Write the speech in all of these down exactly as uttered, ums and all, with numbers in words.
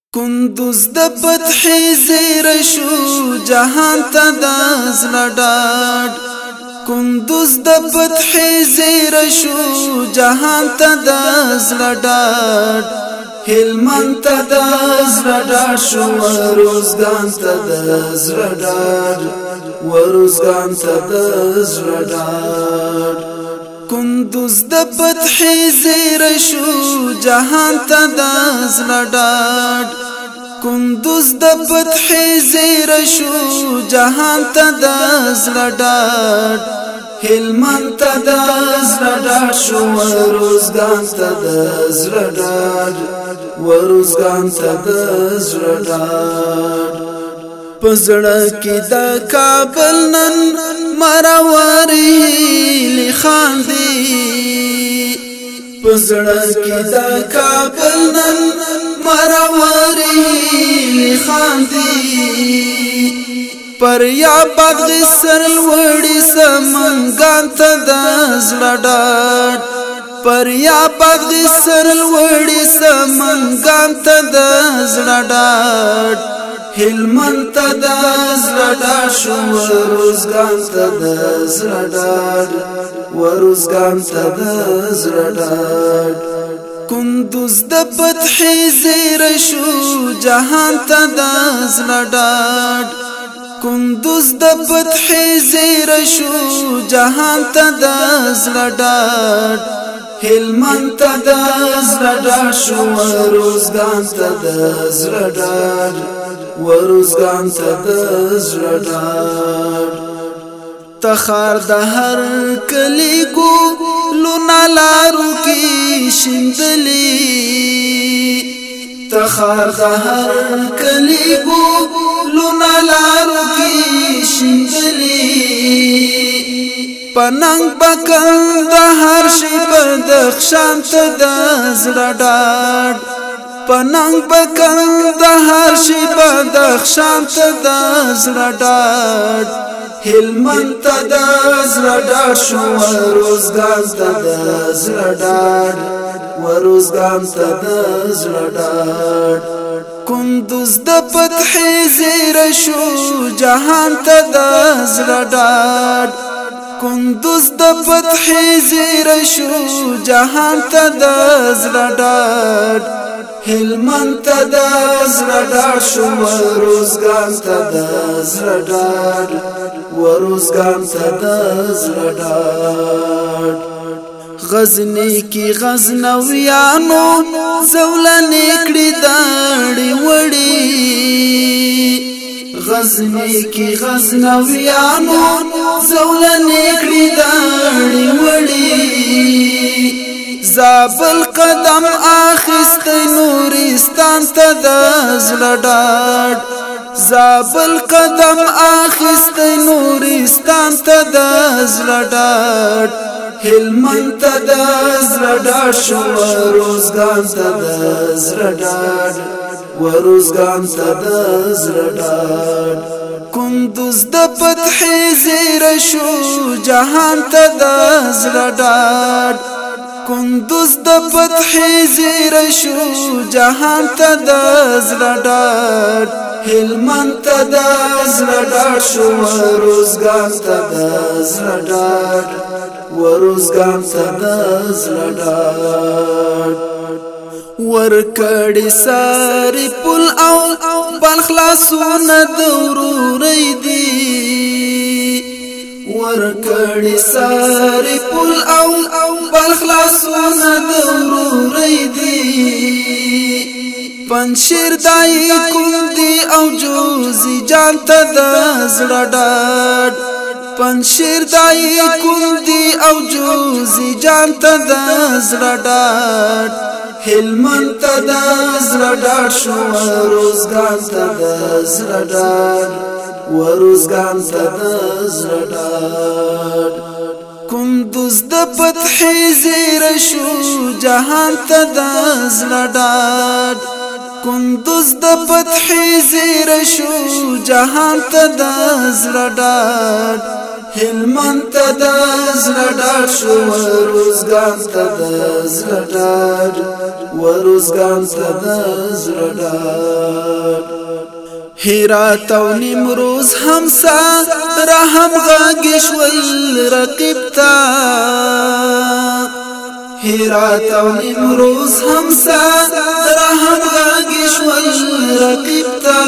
کندوز د فتح زیر شو جهان ته د زړډاډ کندوز د فتح زیر شو جهان ته د زړډاډ هلمند ته د زړډاډ شو روزګان ته د زړډاډ وروزګان ته د زړډاډ کندوز د فتح زیر شو جهان ته د زړډاډ کندوز د فتح زیر شو جهان ته د زړډاډ هلمند ته د زړډاډ شو روزګان ته د زړډاډ وروزګان ته د زړډاډ پزړه کې د کابل نن مروري لخاندي پزړه کې د کابل نن مروري لخاندي پر یا بغ سر وړي سمنګان ته د زړډاډ پر یا بغ سر وړي سمنګان ته د زړډاډ هلمند ته د زړډاډ شو روزګان ته د زړډاډ وروزګان ته د زړډاډ کندوز د فتح زیر شو جهان ته د زړډاډ کندوز د فتح زیر شو جهان ته د زړډاډ هلمند ته د زړډاډ شو روزګان ته د زړډاډ وروزګان ته د زړډاډ تخار د هر کلی ګو لونا لارو کې شندلې تخار د هر کلی ګو لونا لارو کې شندلې پننګ بکند هر شي بدخشان ته د زړډاډ پننګ بکند هر شي بدخشان ته د زړډاډ هلمند ته د زړډاډ شو روزګان ته د زړډاډ وروزګان ته د زړډاډ کندوز د فتح زیر شو جهان ته د زړډاډ کندوز د فتح زیر شو جهان ته د زړډاډ هلمند ته د زړډاډ شو روزګان ته د زړډاډ وروزګان ته د زړډاډ غزنی کی غزنویانو زولنې کړي داړي وړي غزنی کی غزنویانو زولنې کړي داړي وړي زابل قدم اخست نورستان ته د زړډاډ زابل قدم اخست نورستان ته د زړډاډ هلمند ته د زړډاډ شو روزګان ته د زړډاډ وروزګان ته د زړډاډ کندوز د فتح زیر شو جهان ته د زړډاډ کندوز د فتح زیر شو جهان ته د زړډاډ هلمند ته د زړډاډ شو روزګان ته د زړډاډ وروزګان ته د زړډاډ ورکړی ساری پل او بل خلاصونه د ورورې دی ورکړی ساری پل او بل خلاصونه د ورورې دی پنځیر دای کندي او جوزي جان ته د زړډاډ پنځیر دای کندي او جوزي جان ته د زړډاډ هلمند ته د زړډاډ شو روزګان ته د زړډاډ وروزګان ته د زړډاډ کندوز د فتح زیر شو جهان ته د زړډاډ کندوز د فتح زیر شو جهان ته د زړډاډ هلمند ته د زړه ډاډ شو وروزګان ته د زړه ډاډ وروزګان ته د زړه ډاډ هرات او نیمروز همسا رحم غاږ شول رقیب ته هرات او نیمروز همسا رحم غاږ شول رقیب ته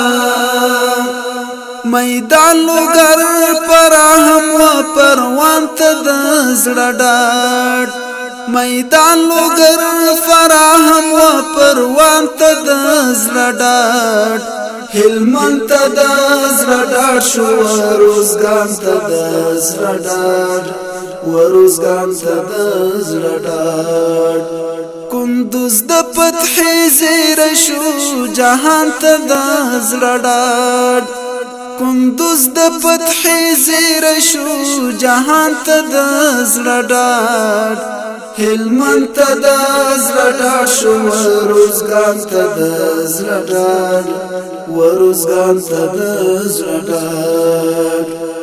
میدان لوګر پر هم و پروان ته د زړه ډاډ میدان لوګر فراهم و پروان ته د زړه ډاډ هلمند ته د زړه ډاډ شو وروزګان ته د زړه ډاډ وروزګان ته د زړه ډاډ کندوز د فتح زیر شو جهان ته د زړه ډاډ کندوز د فتح زیر شو جهان ته د زړه ډاډ هلمند ته د زړه ډاډ شو وروزګان ته د زړه ډاډ وروزګان ته د زړه ډاډ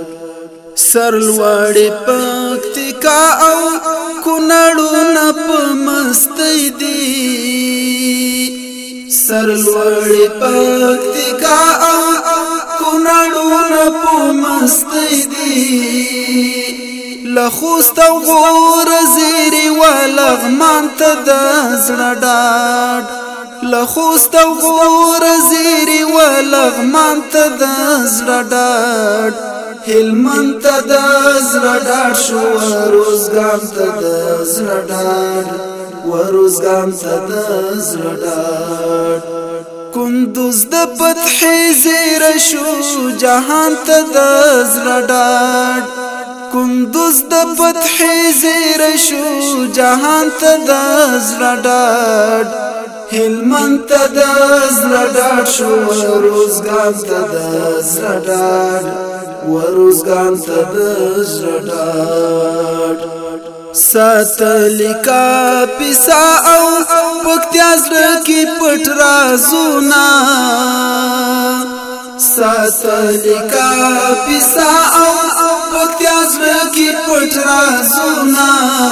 سرلوړی پکتیکا او کونړونه په مستی دي سرلوړی پکتیکا او کونړونه په مستی دي لخوست او غور زیری ولغمان ته د زړه ډاډ لخوست او غور زیری ولغمان ته د زړه ډاډ هلمند ته د زړه ډاډ شو وروزګان ته د زړه ډاډ وروزګان ته د زړه ډاډ کندوز د فتح زیر شو جهان ته د زړه ډاډ کندوز د فتح زیر شو جهان ته د زړه ډاډ هلمند ته د زړه ډاډ شو وروزګان ته د زړه ډاډ وروزګان ته د زړه ډاډ ساتلی کاپیسا او پکتیا زړه کې پټ رازونه ساتلی کاپیسا او پکتیا زړه کې پټ رازونه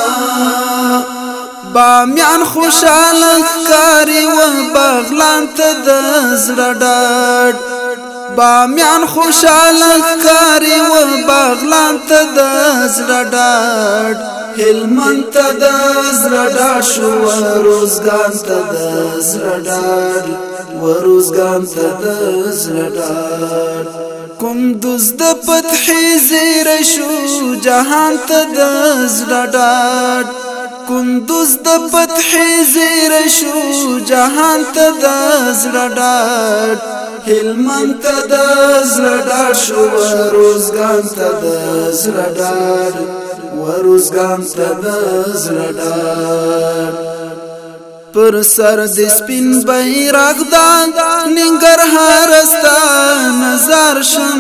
بامیان خوشاله کاری و بغلان ته د زړه ډاډ بامیان خوشاله کاری و بغلان ته د زړه ډاډ هلمند ته د زړه ډاډ شو وروزګان ته د زړه ډاډ وروزګان ته د زړه ډاډ کندوز د فتح زیر شو جهان ته د زړه ډاډ کندوز د فتح زیر شو جهان ته د زړه ډاډ هلمند ته د زړه ډاډ شو وروزګان ته د زړه ډاډ وروزګان ته د زړه ډاډ پر سر د سپین بیرغ دا ننګرهار ستا نظر شم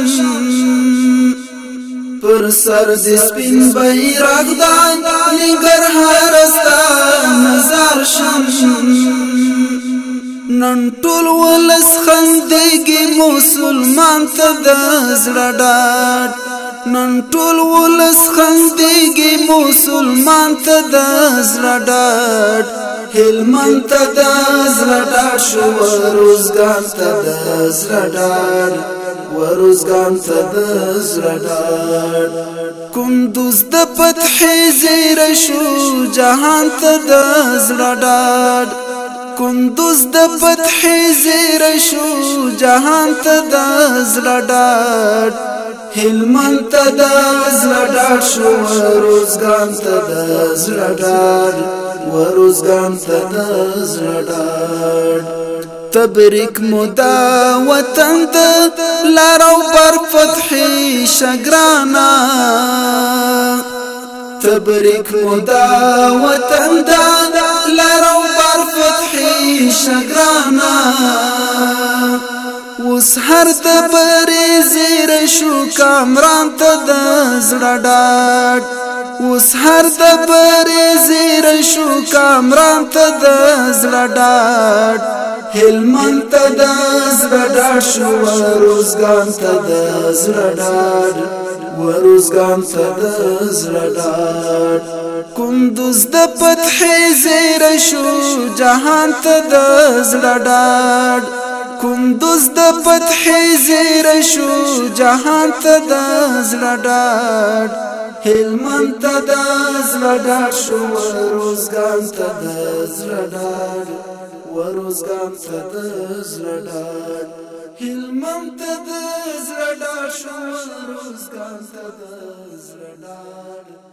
پر سر د سپین بیرغ دا ننګرهار ستا نظر شم نن ټول ولس خندېږي مسلمان ته د زړه ډاډ نن ټول ولس خندېږي مسلمان ته د زړه ډاډ هلمند ته د زړه ډاډ شو وروزګان ته د زړه ډاډ وروزګان ته د زړه ډاډ کندوز د فتح زیر شو جهان ته د زړه ډاډ کندوز د فتح زیر شو جهان ته د زړه ډاډ هلمند ته د زړه ډاډ شو وروزګان ته د زړه ډاډ وروزګان ته د زړه ډاډ تبریک مودا وطن د لارو بر فتح شګرانا تبریک مودا وطن د لارو بر فتح شګرانا اوس هر د بری زیر شو کامران ته د زړه ډاډ اوس هر د بری زیر شو کامران ته د زړه ډاډ هلمند ته د زړه ډاډ شو وروزګان ته د زړه ډاډ وروزګان ته د زړه ډاډ کندوز د فتح زیر شو جهان ته د زړه ډاډ کندوز د فتح زیر شو جهان ته د زړه ډاډ هلمند ته د زړه ډاډ شو وروزګان ته د زړه ډاډ وروزګان ته د زړه ډاډ هلمند ته د زړه ډاډ شو وروزګان ته د زړه ډاډ